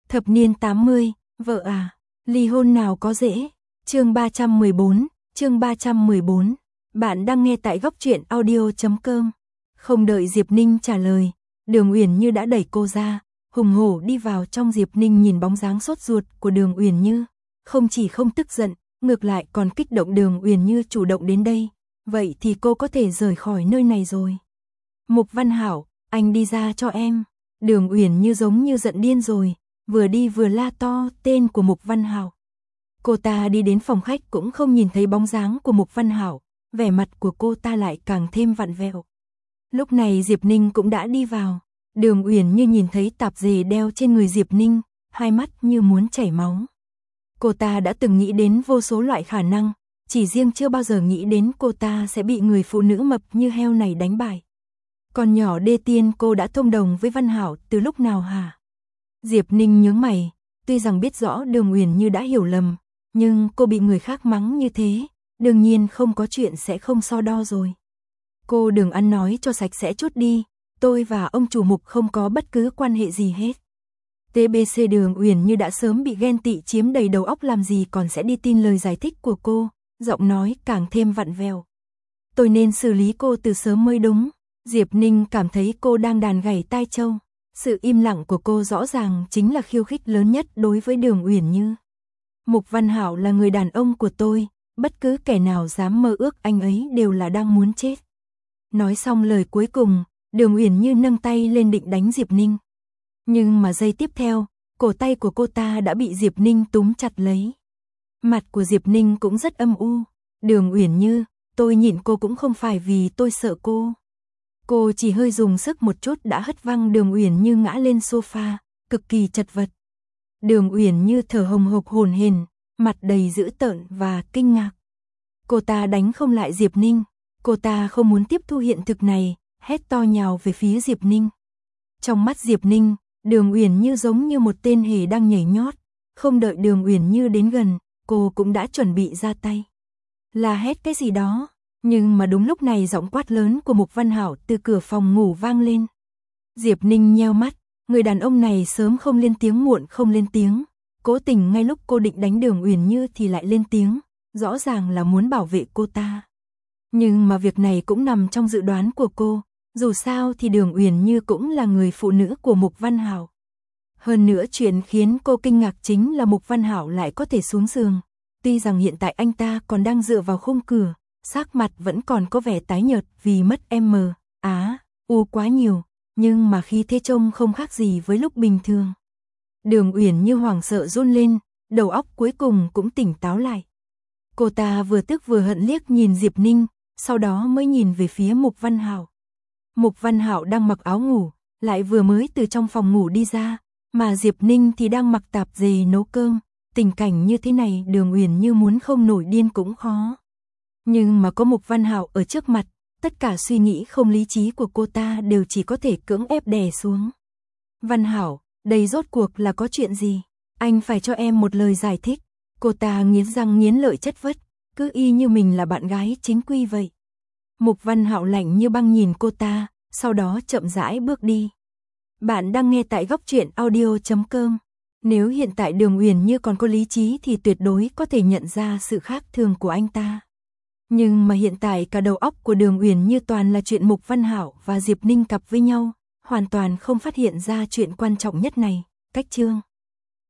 Thập niên 80, vợ à, ly hôn nào có dễ. Chương 314. Bạn đang nghe tại góc truyện audio.com. Không đợi Diệp Ninh trả lời, Đường Uyển Như đã đẩy cô ra, hùng hổ đi vào trong. Diệp Ninh nhìn bóng dáng sốt ruột của Đường Uyển Như, không chỉ không tức giận, ngược lại còn kích động. Đường Uyển Như chủ động đến đây, vậy thì cô có thể rời khỏi nơi này rồi. Mục Văn Hảo, anh đi ra cho em. Đường Uyển Như giống như giận điên rồi, vừa đi vừa la to tên của Mục Văn Hảo. Cô ta đi đến phòng khách cũng không nhìn thấy bóng dáng của Mục Văn Hảo, vẻ mặt của cô ta lại càng thêm vặn vẹo. Lúc này Diệp Ninh cũng đã đi vào. Đường Uyển Như nhìn thấy tạp dề đeo trên người Diệp Ninh, hai mắt như muốn chảy máu. Cô ta đã từng nghĩ đến vô số loại khả năng, chỉ riêng chưa bao giờ nghĩ đến cô ta sẽ bị người phụ nữ mập như heo này đánh bại. Còn nhỏ đê tiên, cô đã thông đồng với Văn Hảo từ lúc nào hả? Diệp Ninh nhướng mày, tuy rằng biết rõ Đường Uyển Như đã hiểu lầm, nhưng cô bị người khác mắng như thế, đương nhiên không có chuyện sẽ không so đo rồi. Cô đừng ăn nói cho sạch sẽ chút đi, tôi và ông chủ Mục không có bất cứ quan hệ gì hết. TBC. Đường Uyển Như đã sớm bị ghen tị chiếm đầy đầu óc, làm gì còn sẽ đi tin lời giải thích của cô, giọng nói càng thêm vặn vẹo. Tôi nên xử lý cô từ sớm mới đúng. Diệp Ninh cảm thấy cô đang đàn gảy tai trâu. Sự im lặng của cô rõ ràng chính là khiêu khích lớn nhất đối với Đường Uyển Như. Mục Văn Hảo là người đàn ông của tôi, bất cứ kẻ nào dám mơ ước anh ấy đều là đang muốn chết. Nói xong lời cuối cùng, Đường Uyển Như nâng tay lên định đánh Diệp Ninh. Nhưng mà giây tiếp theo, cổ tay của cô ta đã bị Diệp Ninh túm chặt lấy. Mặt của Diệp Ninh cũng rất âm u. Đường Uyển Như, tôi nhịn cô cũng không phải vì tôi sợ cô. Cô chỉ hơi dùng sức một chút đã hất văng Đường Uyển Như ngã lên sofa, cực kỳ chật vật. Đường Uyển Như thở hồng hộc hổn hển, mặt đầy dữ tợn và kinh ngạc. Cô ta đánh không lại Diệp Ninh, cô ta không muốn tiếp thu hiện thực này, hét to nhào về phía Diệp Ninh. Trong mắt Diệp Ninh, Đường Uyển Như giống như một tên hề đang nhảy nhót, không đợi Đường Uyển Như đến gần, cô cũng đã chuẩn bị ra tay. La hét cái gì đó, nhưng mà đúng lúc này giọng quát lớn của Mục Văn Hảo từ cửa phòng ngủ vang lên. Diệp Ninh nheo mắt, người đàn ông này sớm không lên tiếng muộn không lên tiếng, cố tình ngay lúc cô định đánh Đường Uyển Như thì lại lên tiếng, rõ ràng là muốn bảo vệ cô ta. Nhưng mà việc này cũng nằm trong dự đoán của cô, dù sao thì Đường Uyển Như cũng là người phụ nữ của Mục Văn Hảo. Hơn nữa chuyện khiến cô kinh ngạc chính là Mục Văn Hảo lại có thể xuống giường. Tuy rằng hiện tại anh ta còn đang dựa vào khung cửa, sắc mặt vẫn còn có vẻ tái nhợt vì mất u quá nhiều, nhưng mà khi thế trông không khác gì với lúc bình thường. Đường Uyển Như hoảng sợ run lên, đầu óc cuối cùng cũng tỉnh táo lại. Cô ta vừa tức vừa hận liếc nhìn Diệp Ninh, sau đó mới nhìn về phía Mục Văn Hảo. Mục Văn Hảo đang mặc áo ngủ, lại vừa mới từ trong phòng ngủ đi ra, mà Diệp Ninh thì đang mặc tạp dề nấu cơm. Tình cảnh như thế này Đường Uyển Như muốn không nổi điên cũng khó. Nhưng mà có Mục Văn Hảo ở trước mặt, tất cả suy nghĩ không lý trí của cô ta đều chỉ có thể cưỡng ép đè xuống. Văn Hảo, đây rốt cuộc là có chuyện gì? Anh phải cho em một lời giải thích. Cô ta nghiến răng nghiến lợi chất vấn, cứ y như mình là bạn gái chính quy vậy. Mục Văn Hảo lạnh như băng nhìn cô ta, sau đó chậm rãi bước đi. Bạn đang nghe tại góc truyện audio.com. Nếu hiện tại Đường Uyển Như còn có lý trí thì tuyệt đối có thể nhận ra sự khác thường của anh ta. Nhưng mà hiện tại cả đầu óc của Đường Uyển Như toàn là chuyện Mục Văn Hảo và Diệp Ninh cặp với nhau, hoàn toàn không phát hiện ra chuyện quan trọng nhất này. Cách chương